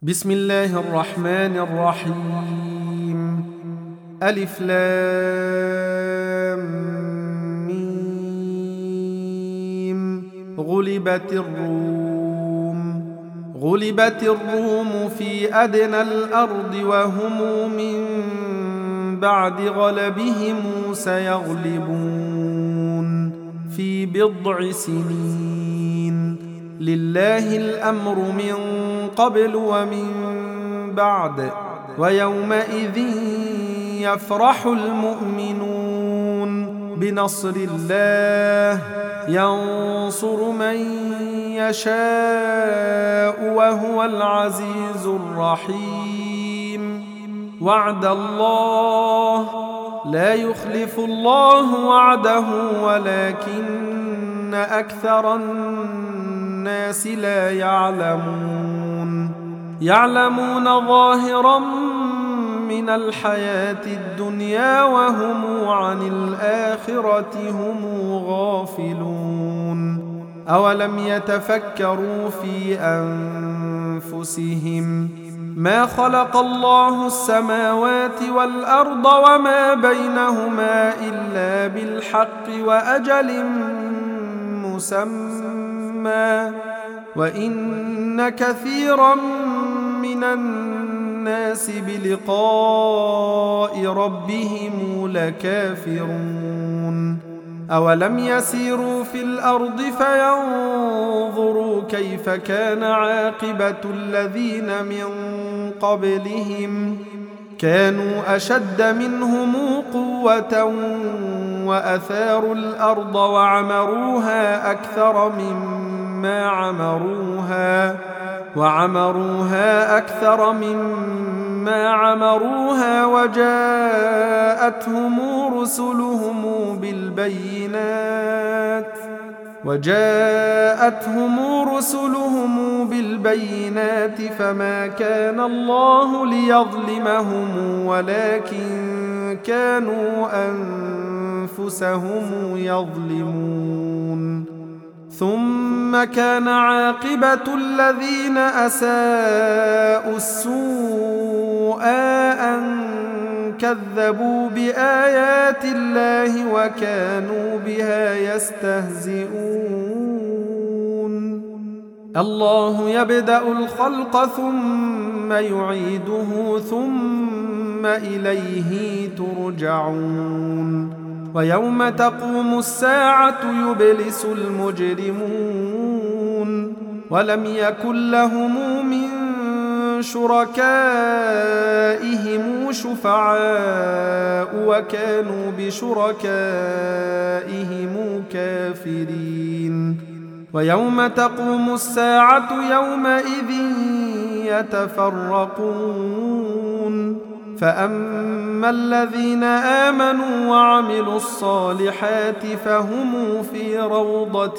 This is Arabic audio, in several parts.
بسم الله الرحمن الرحيم. ألف لام ميم. غلبت الروم في أدنى الأرض وهم من بعد غلبهم سيغلبون في بضع سنين. لله الأمر من قبل ومن بعد ويومئذ يفرح المؤمنون بنصر الله ينصر من يشاء وهو العزيز الرحيم. وعد الله لا يخلف الله وعده ولكن أكثر الناس لا يعلمون ظاهرا من الحياة الدنيا وهم عن الآخرة هم غافلون. أولم يتفكروا في أنفسهم ما خلق الله السماوات والأرض وما بينهما إلا بالحق وأجل مسمى وإن كثيرا من الناس بلقاء ربهم لكافرون. أولم يسيروا في الأرض فينظروا كيف كان عاقبة الذين من قبلهم كانوا أشد منهم قوة وأثاروا الأرض وعمروها أكثر مما عمروها وجاءتهم رسلهم بالبينات فما كان الله ليظلمهم ولكن كانوا أنفسهم يظلمون. ثم كان عاقبة الذين أساءوا السوء أن كذبوا بآيات الله وكانوا بها يستهزئون. الله يبدأ الخلق ثم يعيده ثم إليه ترجعون. ويوم تقوم الساعة يبلس المجرمون ولم يكن لهم من شركائهم شفعاء وكانوا بشركائهم كافرين. ويوم تقوم الساعة يومئذ يتفرقون فأما الذين آمنوا وعملوا الصالحات فهم في روضة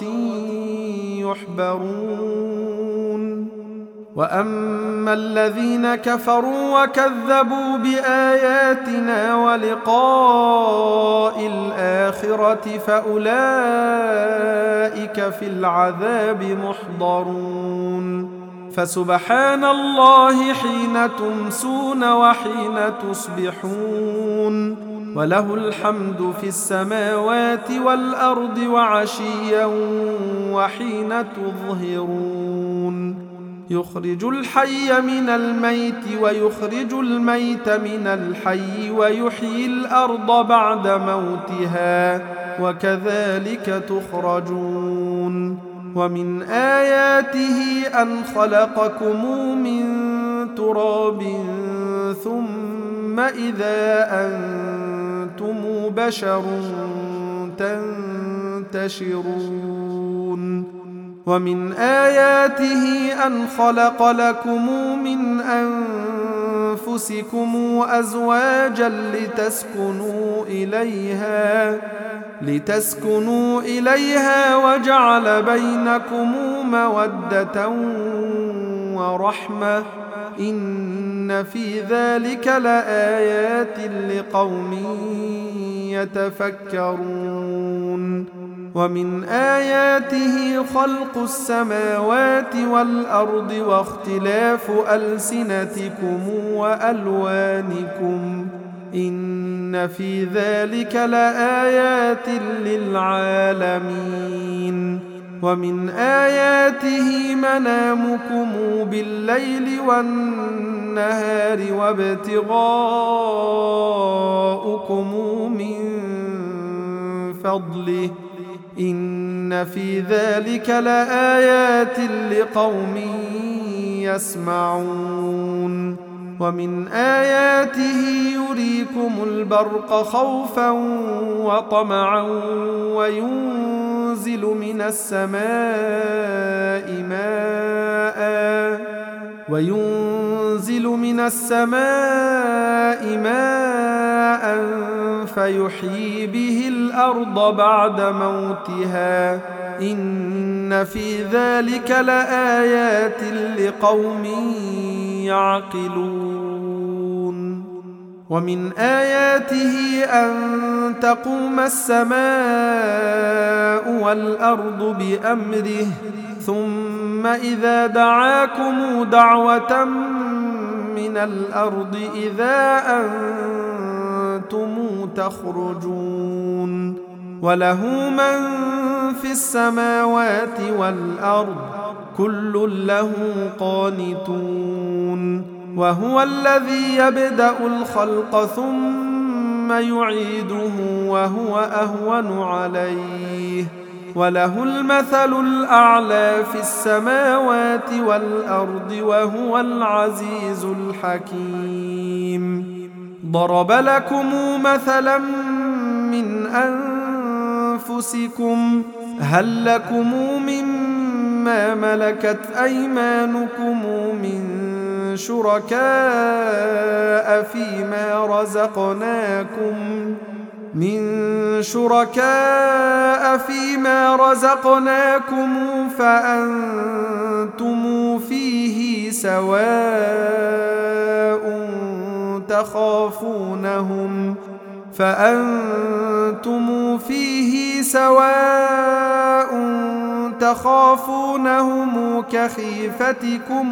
يحبرون. وأما الذين كفروا وكذبوا بآياتنا ولقاء الآخرة فأولئك في العذاب محضرون. فسبحان الله حين تمسون وحين تصبحون وله الحمد في السماوات والأرض وعشيا وحين تظهرون. يخرج الحي من الميت ويخرج الميت من الحي ويحيي الأرض بعد موتها وكذلك تخرجون. ومن آياته أن خلقكم من تراب ثم إذا أنتم بشر تنتشرون. ومن آياته أن خلق لكم من أنفسكم أزواجا لتسكنوا إليها وجعل بينكم مودة ورحمة إن في ذلك لآيات لقوم يتفكرون. ومن آياته خلق السماوات والأرض واختلاف ألسنتكم وألوانكم إن في ذلك لآيات للعالمين ومن آياته منامكم بالليل والنهار وابتغاؤكم من فضله إن في ذلك لآيات لقوم يسمعون ومن آياته يريكم البرق خوفا وطمعا وينزل من السماء ماء فيحيي به الأرض بعد موتها إن في ذلك لآيات لقوم يعقلون ومن آياته أن تقوم السماء والأرض بأمره ثم إذا دعاكم دعوة من الأرض إذا أنتم تخرجون وله من في السماوات والأرض كل له قانتون وهو الذي يبدأ الخلق ثم يعيده وهو أهون عليه وله المثل الأعلى في السماوات والأرض وهو العزيز الحكيم ضرب لكم مثلا من أنفسكم هل لكم مما ملكت أيمانكم من شركاء فيما رزقناكم فأنتم فيه سواء تخافونهم كخيفتكم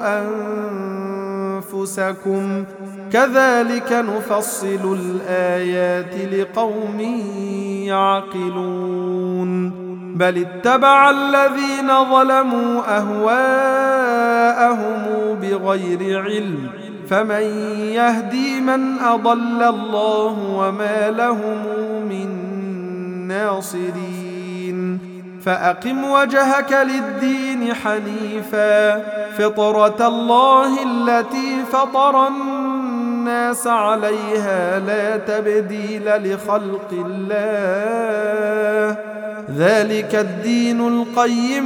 أنفسكم كذلك نفصل الآيات لقوم يعقلون بل اتبع الذين ظلموا أهواءهم بغير علم فمن يهدي من أضل الله وما لهم من ناصرين فأقم وجهك للدين حنيفا فطرة الله التي فطر الناس عليها لا تبديل لخلق الله ذلك الدين القيم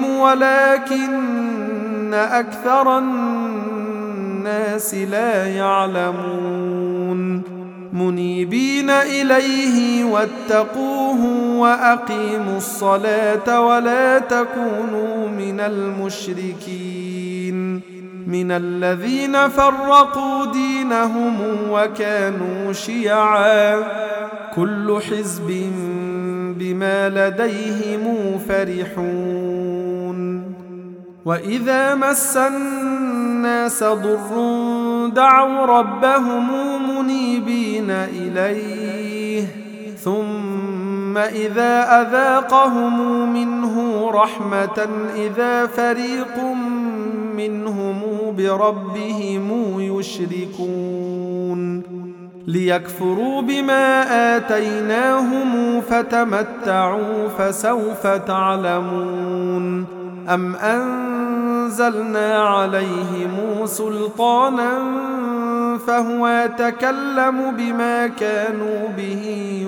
ولكن أكثر الناس لا يعلمون منيبين إليه واتقوه وأقيموا الصلاة ولا تكونوا من المشركين من الذين فرقوا دينهم وكانوا شيعا كل حزب بما لديهم فرحون وإذا مس الناس ضر دعوا ربهم منيبين إليه ثم إذا أذاقهم منه رحمة إذا فريق منهم بربهم يشركون ليكفروا بما آتيناهم فتمتعوا فسوف تعلمون أم أنزلنا عليهم سلطانا فهو يتكلم بما كانوا به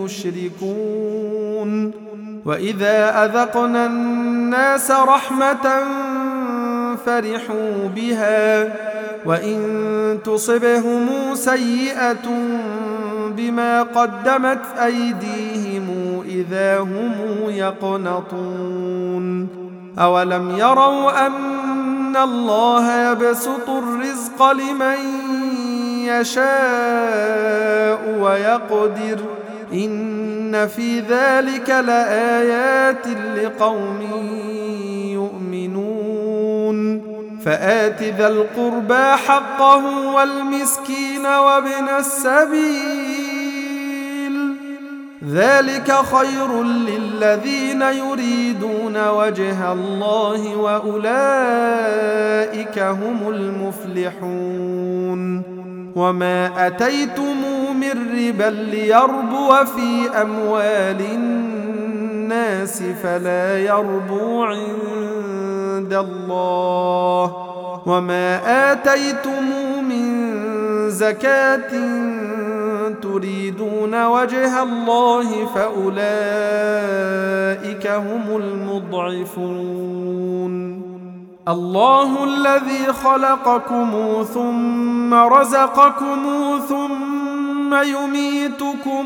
يشركون وإذا أذقنا الناس رحمة فرحوا بها وإن تصبهم سيئة بما قدمت أيديهم إذا هم يقنطون أولم يروا أن الله يبسط الرزق لمن يشاء ويقدر إن إن في ذلك لآيات لقوم يؤمنون فآت ذا القربى حقه والمسكين وابن السبيل ذلك خير للذين يريدون وجه الله وأولئك هم المفلحون وما أتيتم من ربا ليربو في أموال الناس فلا يربو عند الله وما آتيتم من زكاة تريدون وجه الله فأولئك هم المضعفون الله الذي خلقكم ثم رزقكم ثم يميتكم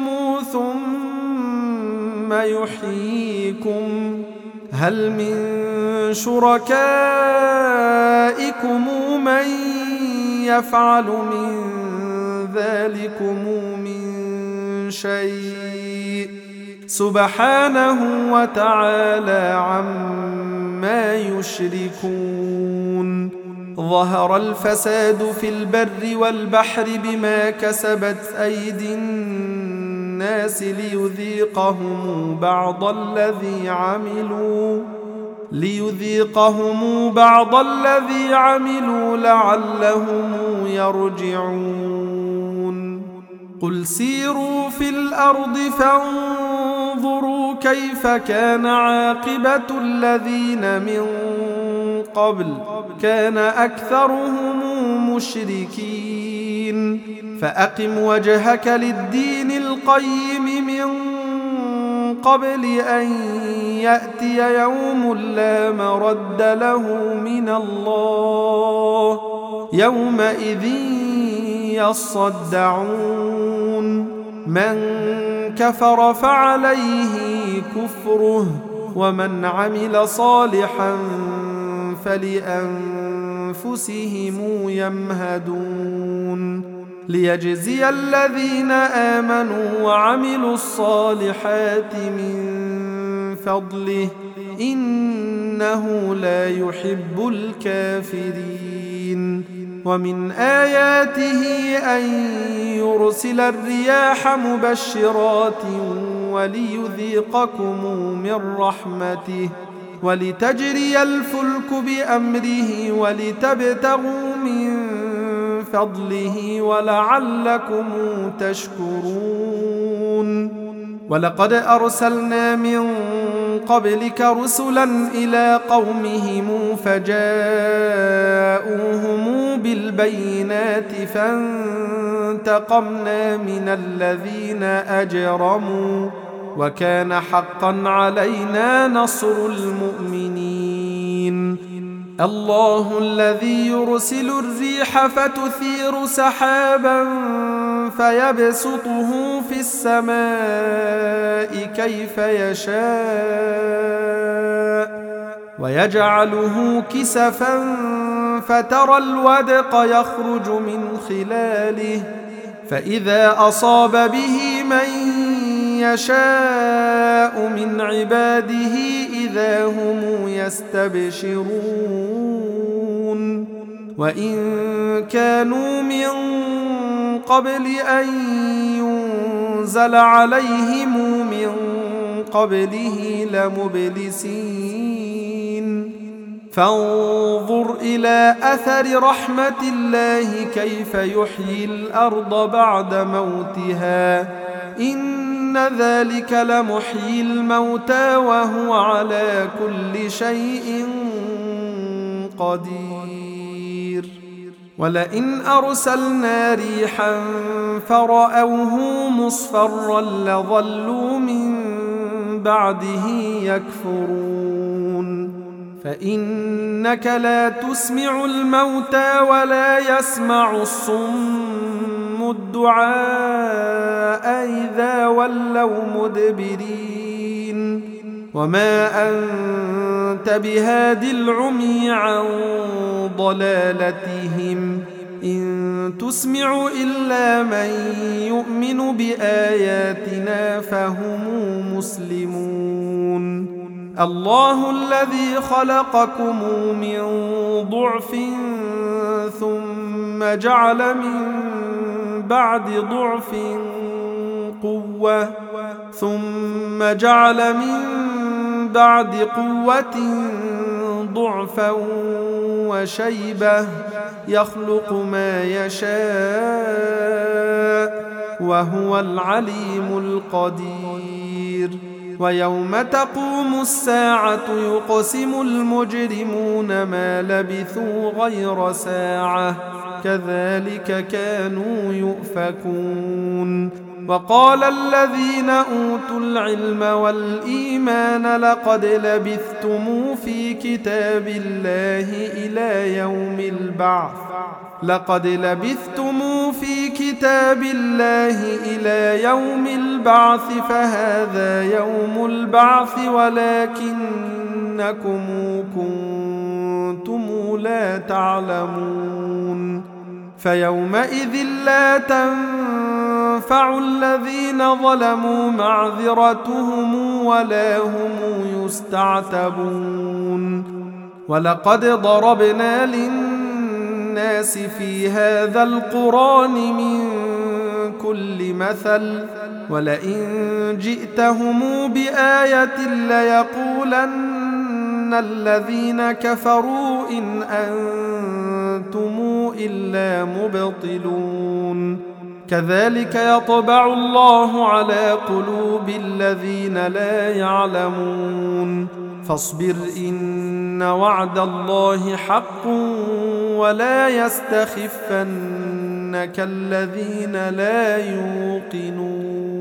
ثم يحييكم هل من شركائكم من يفعل من ذلكم من شيء سبحانه وتعالى عما يشركون ظهر الفساد في البر والبحر بما كسبت أيدي الناس ليذيقهم بعض الذي عملوا لعلهم يرجعون قل سيروا في الأرض فانظروا كيف كان عاقبة الذين من قبل كان أكثرهم مشركين فأقم وجهك للدين القيم من قبل أن يأتي يوم لا مرد له من الله يومئذ يصدعون من كفر فعليه كفره ومن عمل صالحا فلأنفسهم يمهدون ليجزي الذين آمنوا وعملوا الصالحات من فضله إنه لا يحب الكافرين ومن آياته أن يرسل الرياح مبشرات وليذيقكم من رحمته ولتجري الفلك بأمره ولتبتغوا من فضله ولعلكم تشكرون ولقد أرسلنا من قبلك رسلا إلى قومهم فجاءوهم بالبينات فانتقمنا من الذين أجرموا وكان حقا علينا نصر المؤمنين الله الذي يرسل الريح فتثير سحابا فيبسطه في السماء كيف يشاء ويجعله كسفا فترى الودق يخرج من خلاله فإذا أصاب به من يشاء من عباده إذا هم يستبشرون وإن كانوا من قبل أن ينزل عليهم من قبله لمبلسين فانظر إلى أثر رحمة الله كيف يحيي الأرض بعد موتها إن ذلك لمحيي الموتى وهو على كل شيء قدير ولئن أرسلنا ريحا فرأوه مصفرا لظلوا من بعده يكفرون فإنك لا تسمع الموتى ولا يسمع الصم الدعاء إذا ولوا مدبرين وما أنت بهاد العمي عن ضلالتهم إن تسمع إلا من يؤمن بآياتنا فهم مسلمون الله الذي خلقكم من ضعف ثم جعل من بعد ضعف قوة ثم جعل من بعد قوة ضعفا وشيبة يخلق ما يشاء وهو العليم القدير ويوم تقوم الساعة يقسم المجرمون ما لبثوا غير ساعة كذلك كانوا يؤفكون وقال الذين أوتوا العلم والإيمان لقد لبثتم في كتاب الله إلى يوم البعث لقد لبثتم في كتاب الله إلى يوم البعث فهذا يوم البعث ولكنكم كنتم لا تعلمون فيومئذ لا تنفع الذين ظلموا معذرتهم ولا هم يستعتبون ولقد ضربنا للناس في هذا القرآن من كل مثل ولئن جئتهم بآية ليقولن الذين كفروا إن أنتم إلا مبطلون كذلك يطبع الله على قلوب الذين لا يعلمون فاصبر إن وعد الله حق ولا يستخفنك الذين لا يوقنون